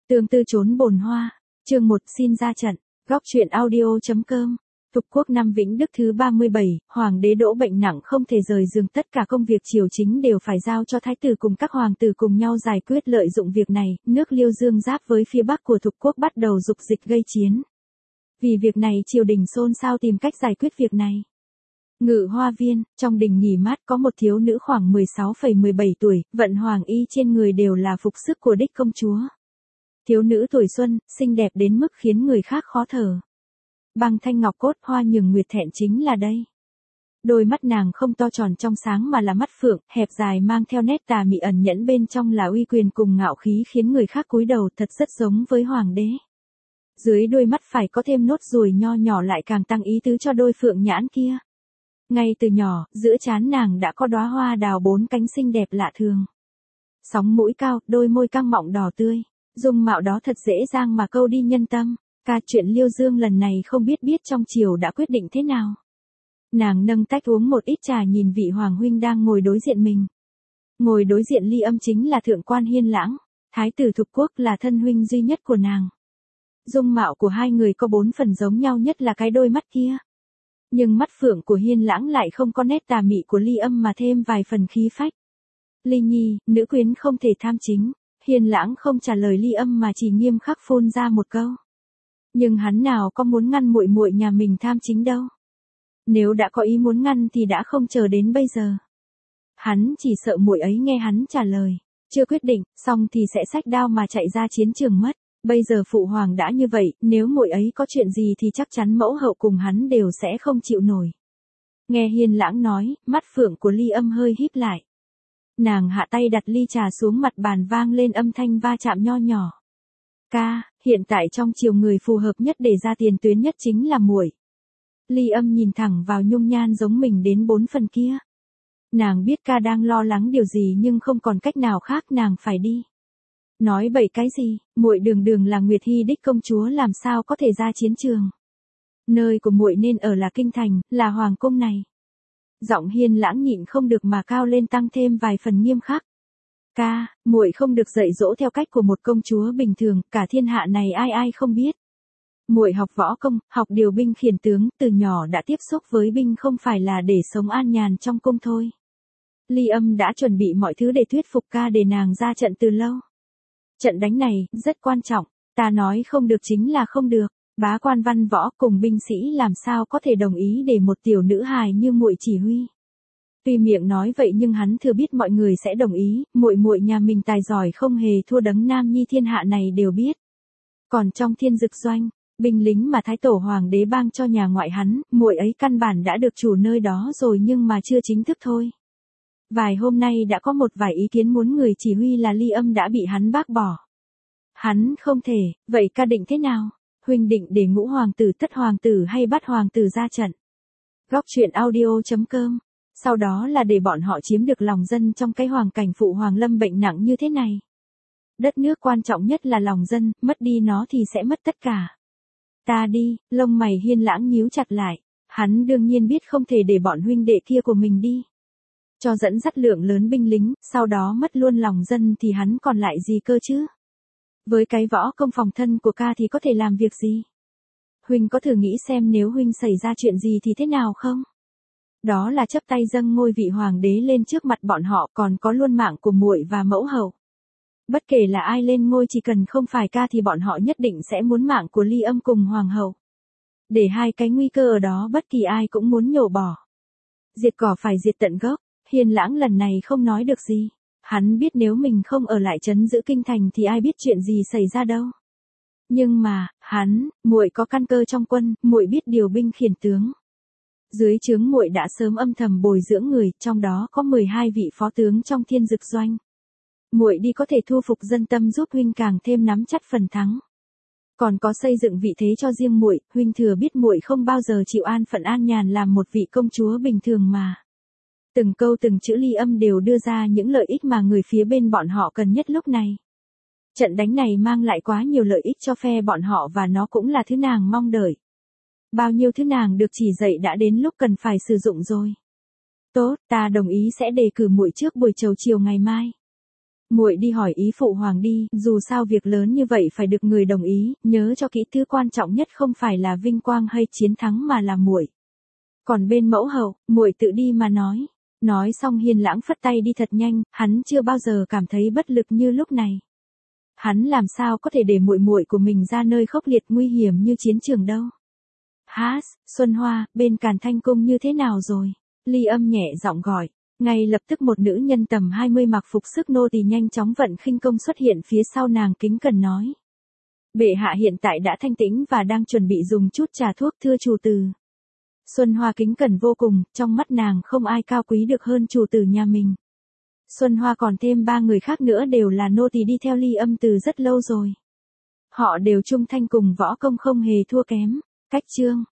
Tương tư trốn bồn hoa, chương 1 xin ra trận, góc truyện audio.com. Thục quốc năm Vĩnh Đức thứ 37, hoàng đế đỗ bệnh nặng không thể rời giường, tất cả công việc triều chính đều phải giao cho thái tử cùng các hoàng tử cùng nhau giải quyết. Lợi dụng việc này, nước Liêu Dương giáp với phía bắc của Thục quốc bắt đầu dục dịch gây chiến. Vì việc này triều đình xôn xao tìm cách giải quyết việc này. Ngự Hoa Viên, trong đình nghỉ mát có một thiếu nữ khoảng 16,17 tuổi, vận hoàng y trên người đều là phục sức của đích công chúa. Thiếu nữ tuổi xuân, xinh đẹp đến mức khiến người khác khó thở. Băng thanh ngọc cốt, hoa nhường nguyệt thẹn chính là đây. Đôi mắt nàng không to tròn trong sáng mà là mắt phượng, hẹp dài mang theo nét tà mị, ẩn nhẫn bên trong là uy quyền cùng ngạo khí khiến người khác cúi đầu, thật rất giống với hoàng đế. Dưới đôi mắt phải có thêm nốt ruồi nho nhỏ lại càng tăng ý tứ cho đôi phượng nhãn kia. Ngay từ nhỏ, giữa trán nàng đã có đóa hoa đào 4 cánh xinh đẹp lạ thường. Sóng mũi cao, đôi môi căng mọng đỏ tươi. Dung mạo đó thật dễ dàng mà câu đi nhân tâm. Cả chuyện Liêu Dương lần này không biết trong triều đã quyết định thế nào. Nàng nâng tách uống một ít trà, nhìn vị hoàng huynh đang ngồi đối diện mình. Ngồi đối diện Ly Âm chính là thượng quan Hiên Lãng, thái tử Thục quốc là thân huynh duy nhất của nàng. Dung mạo của hai người có 4 phần giống nhau, nhất là cái đôi mắt kia. Nhưng mắt phượng của Hiên Lãng lại không có nét tà mị của Ly Âm mà thêm vài phần khí phách. Ly Nhi, nữ quyến không thể tham chính. Hiên Lãng không trả lời Ly Âm mà chỉ nghiêm khắc phun ra một câu. Nhưng hắn nào có muốn ngăn muội muội nhà mình tham chính đâu. Nếu đã có ý muốn ngăn thì đã không chờ đến bây giờ. Hắn chỉ sợ muội ấy nghe hắn trả lời, chưa quyết định, xong thì sẽ xách đao mà chạy ra chiến trường mất. Bây giờ phụ hoàng đã như vậy, nếu muội ấy có chuyện gì thì chắc chắn mẫu hậu cùng hắn đều sẽ không chịu nổi. Nghe Hiên Lãng nói, mắt phượng của Ly Âm hơi híp lại. Nàng hạ tay đặt ly trà xuống, mặt bàn vang lên âm thanh va chạm nho nhỏ. Ca, hiện tại trong triều người phù hợp nhất để ra tiền tuyến nhất chính là muội. Ly Âm nhìn thẳng vào nhung nhan giống mình đến 4 phần kia. Nàng biết ca đang lo lắng điều gì nhưng không còn cách nào khác, nàng phải đi. Nói bậy cái gì, muội đường đường là Nguyệt Hy đích công chúa làm sao có thể ra chiến trường. Nơi của muội nên ở là kinh thành, là hoàng cung này. Giọng Hiên Lãng nhịn không được mà cao lên, tăng thêm vài phần nghiêm khắc. Ca, muội không được dạy dỗ theo cách của một công chúa bình thường, cả thiên hạ này ai ai không biết. Muội học võ công, học điều binh khiển tướng, từ nhỏ đã tiếp xúc với binh, không phải là để sống an nhàn trong cung thôi. Ly Âm đã chuẩn bị mọi thứ để thuyết phục ca để nàng ra trận từ lâu. Trận đánh này rất quan trọng, ta nói không được chính là không được. Bá quan văn võ cùng binh sĩ làm sao có thể đồng ý để một tiểu nữ hài như muội chỉ huy. Tuy miệng nói vậy nhưng hắn thừa biết mọi người sẽ đồng ý, muội muội nhà mình tài giỏi không hề thua Đấng Nam Nhi thiên hạ này đều biết. Còn trong Thiên Dực doanh, binh lính mà thái tổ hoàng đế ban cho nhà ngoại hắn, muội ấy căn bản đã được chủ nơi đó rồi nhưng mà chưa chính thức thôi. Vài hôm nay đã có một vài ý kiến muốn người chỉ huy là Ly Âm đã bị hắn bác bỏ. Hắn không thể, vậy ca định thế nào? Huynh định để ngũ hoàng tử, thất hoàng tử hay bắt hoàng tử ra trận? Góc truyện audio.com. Sau đó là để bọn họ chiếm được lòng dân trong cái hoàn cảnh phụ hoàng lâm bệnh nặng như thế này. Đất nước quan trọng nhất là lòng dân, mất đi nó thì sẽ mất tất cả. Ta đi, lông mày Hiên Lãng nhíu chặt lại. Hắn đương nhiên biết không thể để bọn huynh đệ kia của mình đi. Cho dẫn dắt lượng lớn binh lính, sau đó mất luôn lòng dân thì hắn còn lại gì cơ chứ? Với cái võ công phòng thân của ca thì có thể làm việc gì? Huynh có thử nghĩ xem nếu huynh xảy ra chuyện gì thì thế nào không? Đó là chấp tay dâng ngôi vị hoàng đế lên trước mặt bọn họ, còn có luôn mạng của muội và mẫu hậu. Bất kể là ai lên ngôi, chỉ cần không phải ca thì bọn họ nhất định sẽ muốn mạng của Ly Âm cùng hoàng hậu. Để hai cái nguy cơ ở đó bất kỳ ai cũng muốn nhổ bỏ. Diệt cỏ phải diệt tận gốc. Hiên Lãng lần này không nói được gì. Hắn biết nếu mình không ở lại trấn giữ kinh thành thì ai biết chuyện gì xảy ra đâu. Nhưng mà, muội có căn cơ trong quân, muội biết điều binh khiển tướng. Dưới trướng muội đã sớm âm thầm bồi dưỡng người, trong đó có 12 vị phó tướng trong Thiên Dực doanh. Muội đi có thể thu phục dân tâm, giúp huynh càng thêm nắm chắc phần thắng. Còn có xây dựng vị thế cho riêng muội, huynh thừa biết muội không bao giờ chịu an phận an nhàn làm một vị công chúa bình thường mà. Từng câu từng chữ Ly Âm đều đưa ra những lợi ích mà người phía bên bọn họ cần nhất lúc này. Trận đánh này mang lại quá nhiều lợi ích cho phe bọn họ và nó cũng là thứ nàng mong đợi. Bao nhiêu thứ nàng được chỉ dạy đã đến lúc cần phải sử dụng rồi. Tốt, ta đồng ý sẽ đề cử muội trước buổi chầu chiều ngày mai. Muội đi hỏi ý phụ hoàng đi, dù sao việc lớn như vậy phải được người đồng ý, nhớ cho kỹ, thứ quan trọng nhất không phải là vinh quang hay chiến thắng mà là muội. Còn bên mẫu hậu, muội tự đi mà nói. Nói xong Hiên Lãng phất tay đi thật nhanh, hắn chưa bao giờ cảm thấy bất lực như lúc này. Hắn làm sao có thể để muội muội của mình ra nơi khốc liệt nguy hiểm như chiến trường đâu. Hás, Xuân Hoa, bên Càn Thanh Cung như thế nào rồi? Ly Âm nhẹ giọng gọi. Ngay lập tức một nữ nhân tầm 20 mặc phục sức nô tỳ nhanh chóng vận khinh công xuất hiện phía sau nàng, kính cẩn nói. Bệ hạ hiện tại đã thanh tĩnh và đang chuẩn bị dùng chút trà thuốc, thưa chủ tử. Xuân Hoa kính cẩn vô cùng, trong mắt nàng không ai cao quý được hơn chủ tử nhà mình. Xuân Hoa còn thêm 3 người khác nữa đều là nô tỳ đi theo Ly Âm từ rất lâu rồi. Họ đều trung thanh cùng võ công không hề thua kém. Cách chương